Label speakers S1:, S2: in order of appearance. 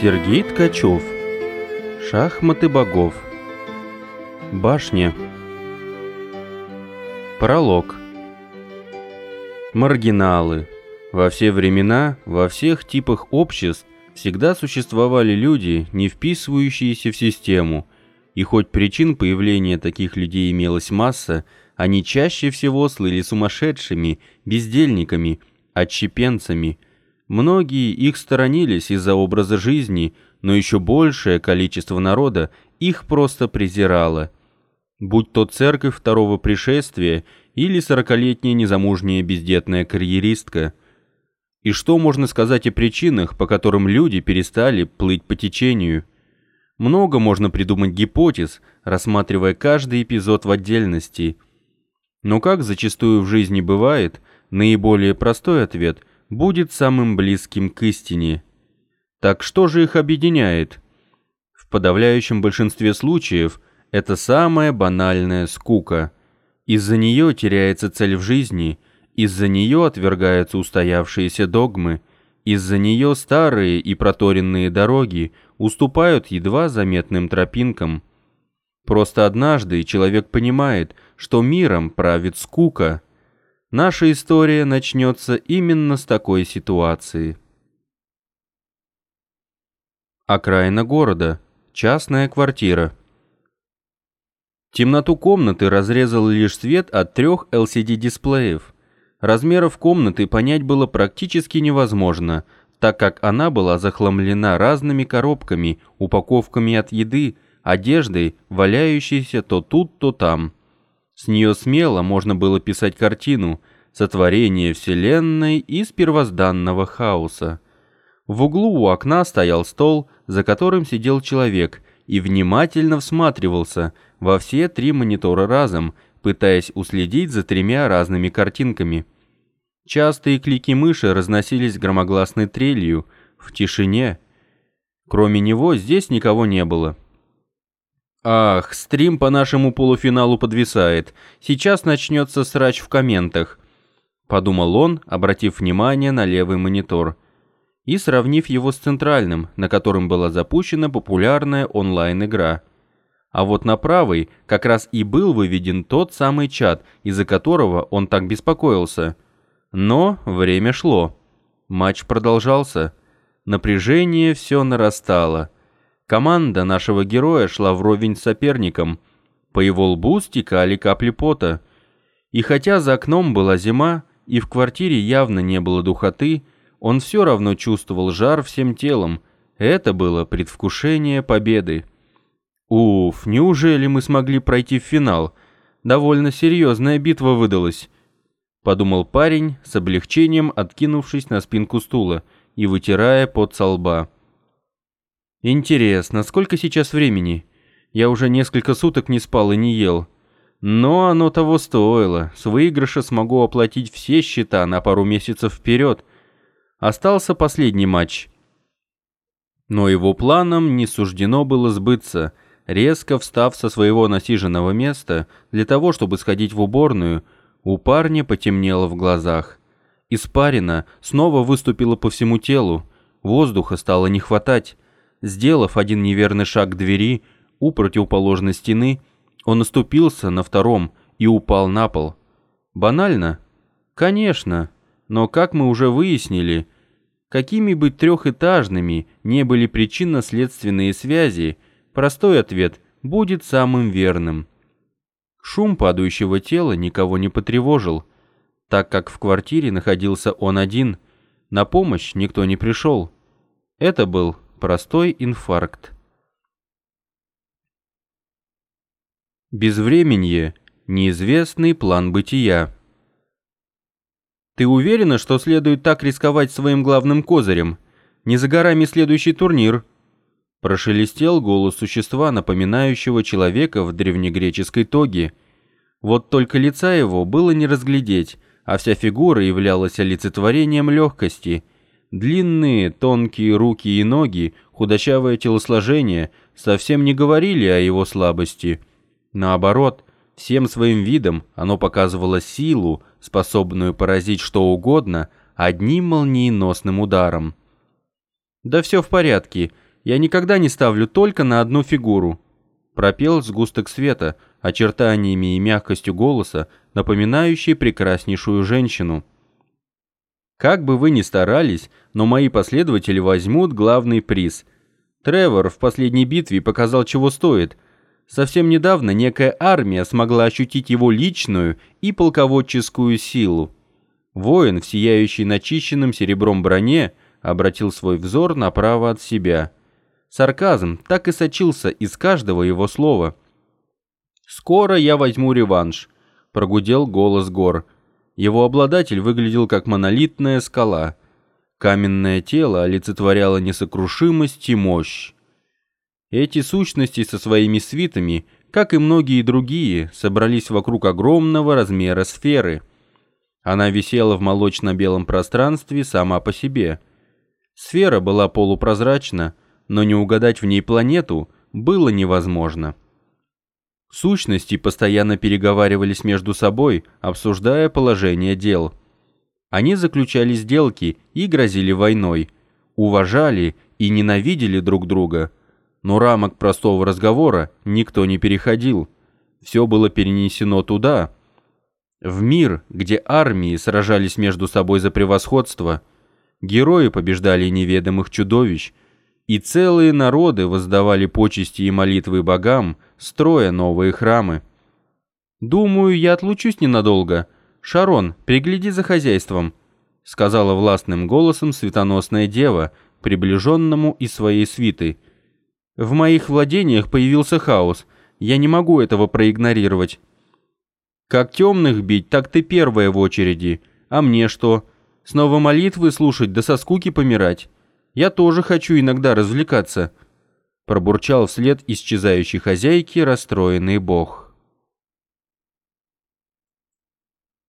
S1: Сергей Ткачев. Шахматы богов. Башня. Пролог. Маргиналы. Во все времена, во всех типах обществ всегда существовали люди, не вписывающиеся в систему, и хоть причин появления таких людей имелась масса, они чаще всего слыли сумасшедшими, бездельниками, отщепенцами. Многие их сторонились из-за образа жизни, но еще большее количество народа их просто презирало. Будь то церковь второго пришествия или 40-летняя незамужняя бездетная карьеристка. И что можно сказать о причинах, по которым люди перестали плыть по течению? Много можно придумать гипотез, рассматривая каждый эпизод в отдельности. Но как зачастую в жизни бывает, наиболее простой ответ будет самым близким к истине. Так что же их объединяет? В подавляющем большинстве случаев это самая банальная скука. Из-за нее теряется цель в жизни, из-за нее отвергаются устоявшиеся догмы, из-за нее старые и проторенные дороги уступают едва заметным тропинкам. Просто однажды человек понимает, что миром правит скука. Наша история начнется именно с такой ситуации. Окраина города. Частная квартира. Темноту комнаты разрезал лишь свет от 3 LCD-дисплеев. Размеров комнаты понять было практически невозможно, так как она была захламлена разными коробками, упаковками от еды, одеждой, валяющейся то тут, то там. С нее смело можно было писать картину «Сотворение Вселенной из первозданного хаоса». В углу у окна стоял стол, за которым сидел человек, и внимательно всматривался во все 3 монитора разом, пытаясь уследить за 3 разными картинками. Частые клики мыши разносились громогласной трелью, в тишине. Кроме него здесь никого не было. «Ах, стрим по нашему полуфиналу подвисает. Сейчас начнется срач в комментах», — подумал он, обратив внимание на левый монитор и сравнив его с центральным, на котором была запущена популярная онлайн-игра. А вот на правый как раз и был выведен тот самый чат, из-за которого он так беспокоился. Но время шло. Матч продолжался. Напряжение все нарастало. Команда нашего героя шла вровень с соперником. По его лбу стекали капли пота. И хотя за окном была зима, и в квартире явно не было духоты, он все равно чувствовал жар всем телом. Это было предвкушение победы. «Уф, неужели мы смогли пройти в финал? Довольно серьезная битва выдалась», — подумал парень, с облегчением откинувшись на спинку стула и вытирая пот со лба. «Интересно, сколько сейчас времени? Я уже несколько суток не спал и не ел. Но оно того стоило. С выигрыша смогу оплатить все счета на пару месяцев вперед. Остался последний матч». Но его планам не суждено было сбыться. Резко встав со своего насиженного места для того, чтобы сходить в уборную, у парня потемнело в глазах. Испарина снова выступила по всему телу, воздуха стало не хватать. Сделав один неверный шаг к двери у противоположной стены, он оступился на втором и упал на пол. Банально? Конечно, но как мы уже выяснили, какими бы трехэтажными не были причинно-следственные связи, простой ответ будет самым верным. Шум падающего тела никого не потревожил, так как в квартире находился он один, на помощь никто не пришел. Это был простой инфаркт. Безвременье, неизвестный план бытия. «Ты уверена, что следует так рисковать своим главным козырем? Не за горами следующий турнир», — прошелестел голос существа, напоминающего человека в древнегреческой тоге. Вот только лица его было не разглядеть, а вся фигура являлась олицетворением легкости. Длинные, тонкие руки и ноги, худощавое телосложение совсем не говорили о его слабости. Наоборот, всем своим видом оно показывало силу, способную поразить что угодно одним молниеносным ударом. «Да все в порядке. я никогда не ставлю только на одну фигуру», — пропел сгусток света, очертаниями и мягкостью голоса, напоминающий прекраснейшую женщину. «Как бы вы ни старались, но мои последователи возьмут главный приз. Тревор в последней битве показал, чего стоит. Совсем недавно некая армия смогла ощутить его личную и полководческую силу. Воин в сияющей начищенным серебром броне обратил свой взор направо от себя. Сарказм так и сочился из каждого его слова. «Скоро я возьму реванш», — прогудел голос гор. Его обладатель выглядел как монолитная скала. Каменное тело олицетворяло несокрушимость и мощь. Эти сущности со своими свитами, как и многие другие, собрались вокруг огромного размера сферы. Она висела в молочно-белом пространстве сама по себе. Сфера была полупрозрачна, но не угадать в ней планету было невозможно. Сущности постоянно переговаривались между собой, обсуждая положение дел. Они заключали сделки и грозили войной, уважали и ненавидели друг друга, но рамок простого разговора никто не переходил. Все было перенесено туда, в мир, где армии сражались между собой за превосходство, герои побеждали неведомых чудовищ, и целые народы воздавали почести и молитвы богам, строя новые храмы. «Думаю, я отлучусь ненадолго. Шарон, пригляди за хозяйством», — сказала властным голосом светоносная дева, приближенному из своей свиты. «В моих владениях появился хаос. Я не могу этого проигнорировать». «Как темных бить, так ты первая в очереди. А мне что? Снова молитвы слушать да со скуки помирать? Я тоже хочу иногда развлекаться», — пробурчал вслед исчезающей хозяйки расстроенный бог.